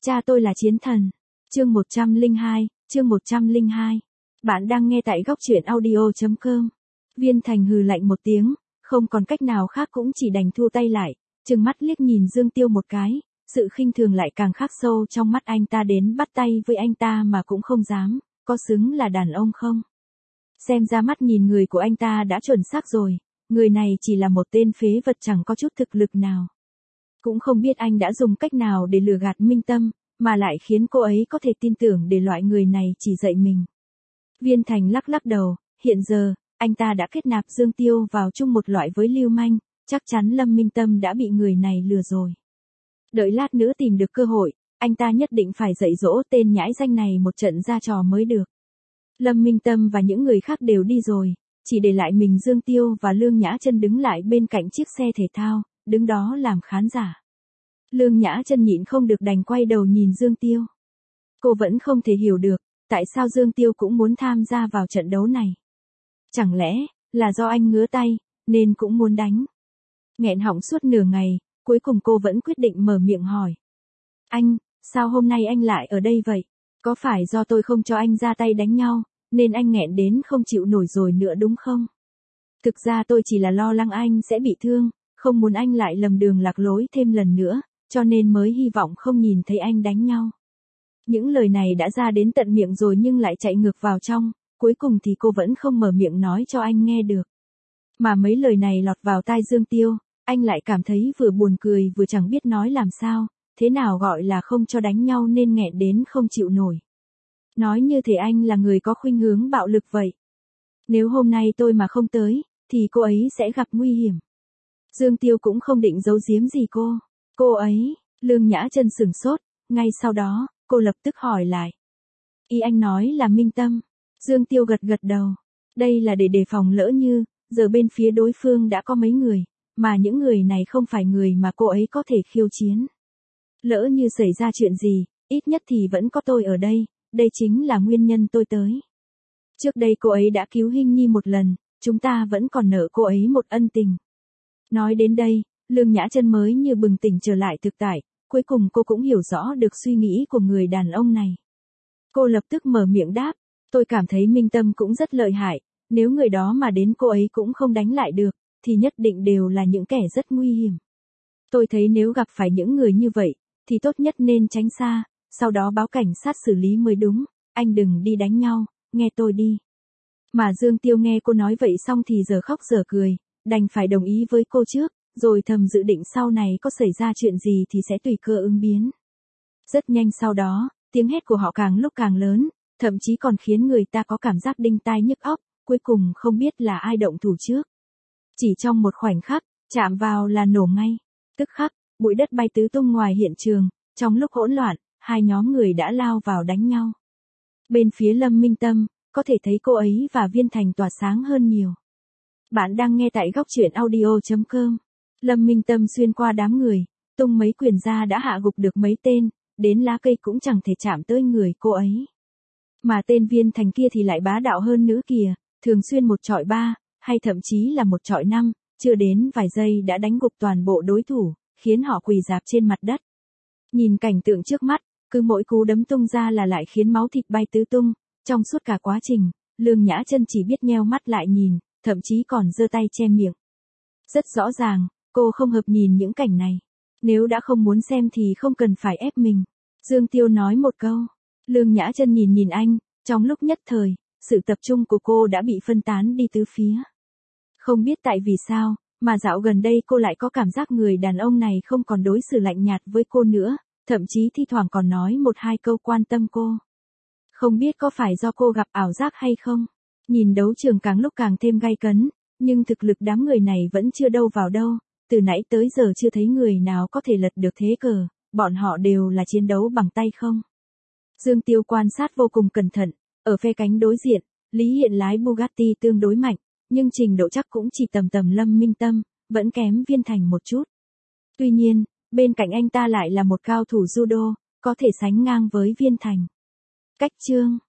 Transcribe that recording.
Cha tôi là chiến thần. Chương 102. Bạn đang nghe tại góc truyện audio.com. Viên Thành hừ lạnh một tiếng, không còn cách nào khác cũng chỉ đành thu tay lại, trừng mắt liếc nhìn Dương Tiêu một cái, sự khinh thường lại càng khắc sâu trong mắt anh ta đến bắt tay với anh ta mà cũng không dám, có xứng là đàn ông không? Xem ra mắt nhìn người của anh ta đã chuẩn xác rồi, người này chỉ là một tên phế vật chẳng có chút thực lực nào. Cũng không biết anh đã dùng cách nào để lừa gạt Minh Tâm, mà lại khiến cô ấy có thể tin tưởng để loại người này chỉ dạy mình. Viên Thành lắc lắc đầu, hiện giờ, anh ta đã kết nạp Dương Tiêu vào chung một loại với Lưu Manh, chắc chắn Lâm Minh Tâm đã bị người này lừa rồi. Đợi lát nữa tìm được cơ hội, anh ta nhất định phải dạy dỗ tên nhãi danh này một trận ra trò mới được. Lâm Minh Tâm và những người khác đều đi rồi, chỉ để lại mình Dương Tiêu và Lương Nhã Chân đứng lại bên cạnh chiếc xe thể thao, đứng đó làm khán giả. Lương Nhã Chân nhịn không được đành quay đầu nhìn Dương Tiêu. Cô vẫn không thể hiểu được, tại sao Dương Tiêu cũng muốn tham gia vào trận đấu này. Chẳng lẽ, là do anh ngứa tay, nên cũng muốn đánh. Nghẹn họng suốt nửa ngày, cuối cùng cô vẫn quyết định mở miệng hỏi. Anh, sao hôm nay anh lại ở đây vậy? Có phải do tôi không cho anh ra tay đánh nhau, nên anh nghẹn đến không chịu nổi rồi nữa đúng không? Thực ra tôi chỉ là lo lắng anh sẽ bị thương, không muốn anh lại lầm đường lạc lối thêm lần nữa, cho nên mới hy vọng không nhìn thấy anh đánh nhau. Những lời này đã ra đến tận miệng rồi nhưng lại chạy ngược vào trong, cuối cùng thì cô vẫn không mở miệng nói cho anh nghe được. Mà mấy lời này lọt vào tai Dương Tiêu, anh lại cảm thấy vừa buồn cười vừa chẳng biết nói làm sao, thế nào gọi là không cho đánh nhau nên nghẹn đến không chịu nổi. Nói như thể anh là người có khuynh hướng bạo lực vậy. Nếu hôm nay tôi mà không tới, thì cô ấy sẽ gặp nguy hiểm. Dương Tiêu cũng không định giấu giếm gì cô. Cô ấy, Lương Nhã Chân sửng sốt, ngay sau đó, cô lập tức hỏi lại. Ý anh nói là Minh Tâm. Dương Tiêu gật gật đầu. Đây là để đề phòng lỡ như, giờ bên phía đối phương đã có mấy người, mà những người này không phải người mà cô ấy có thể khiêu chiến. Lỡ như xảy ra chuyện gì, ít nhất thì vẫn có tôi ở đây, đây chính là nguyên nhân tôi tới. Trước đây cô ấy đã cứu Hinh Nhi một lần, chúng ta vẫn còn nợ cô ấy một ân tình. Nói đến đây, Lương Nhã Chân mới như bừng tỉnh trở lại thực tại, cuối cùng cô cũng hiểu rõ được suy nghĩ của người đàn ông này. Cô lập tức mở miệng đáp, tôi cảm thấy Minh Tâm cũng rất lợi hại, nếu người đó mà đến cô ấy cũng không đánh lại được, thì nhất định đều là những kẻ rất nguy hiểm. Tôi thấy nếu gặp phải những người như vậy, thì tốt nhất nên tránh xa, sau đó báo cảnh sát xử lý mới đúng, anh đừng đi đánh nhau, nghe tôi đi. Mà Dương Tiêu nghe cô nói vậy xong thì giờ khóc giờ cười, đành phải đồng ý với cô trước, rồi thầm dự định sau này có xảy ra chuyện gì thì sẽ tùy cơ ứng biến. Rất nhanh sau đó, tiếng hét của họ càng lúc càng lớn, thậm chí còn khiến người ta có cảm giác đinh tai nhức óc, cuối cùng không biết là ai động thủ trước. Chỉ trong một khoảnh khắc, chạm vào là nổ ngay. Tức khắc, bụi đất bay tứ tung ngoài hiện trường, trong lúc hỗn loạn, hai nhóm người đã lao vào đánh nhau. Bên phía Lâm Minh Tâm, có thể thấy cô ấy và Viên Thành tỏa sáng hơn nhiều. Bạn đang nghe tại góc truyện audio.com. Lâm Minh Tâm xuyên qua đám người, tung mấy quyền ra đã hạ gục được mấy tên, đến lá cây cũng chẳng thể chạm tới người cô ấy. Mà tên Viên Thành kia thì lại bá đạo hơn nữa kìa, thường xuyên một chọi ba, hay thậm chí là một chọi năm, chưa đến vài giây đã đánh gục toàn bộ đối thủ, khiến họ quỳ rạp trên mặt đất. Nhìn cảnh tượng trước mắt, cứ mỗi cú đấm tung ra là lại khiến máu thịt bay tứ tung, trong suốt cả quá trình, Lương Nhã Chân chỉ biết nheo mắt lại nhìn, thậm chí còn giơ tay che miệng. Rất rõ ràng, cô không hợp nhìn những cảnh này. Nếu đã không muốn xem thì không cần phải ép mình. Dương Tiêu nói một câu. Lương Nhã Chân nhìn anh, trong lúc nhất thời, sự tập trung của cô đã bị phân tán đi tứ phía. Không biết tại vì sao, mà dạo gần đây cô lại có cảm giác người đàn ông này không còn đối xử lạnh nhạt với cô nữa, thậm chí thi thoảng còn nói một hai câu quan tâm cô. Không biết có phải do cô gặp ảo giác hay không? Nhìn đấu trường càng lúc càng thêm gay cấn, nhưng thực lực đám người này vẫn chưa đâu vào đâu, từ nãy tới giờ chưa thấy người nào có thể lật được thế cờ, bọn họ đều là chiến đấu bằng tay không. Dương Tiêu quan sát vô cùng cẩn thận, ở phe cánh đối diện, Lý Hiện lái Bugatti tương đối mạnh, nhưng trình độ chắc cũng chỉ tầm tầm Lâm Minh Tâm, vẫn kém Viên Thành một chút. Tuy nhiên, bên cạnh anh ta lại là một cao thủ judo, có thể sánh ngang với Viên Thành. Cách chương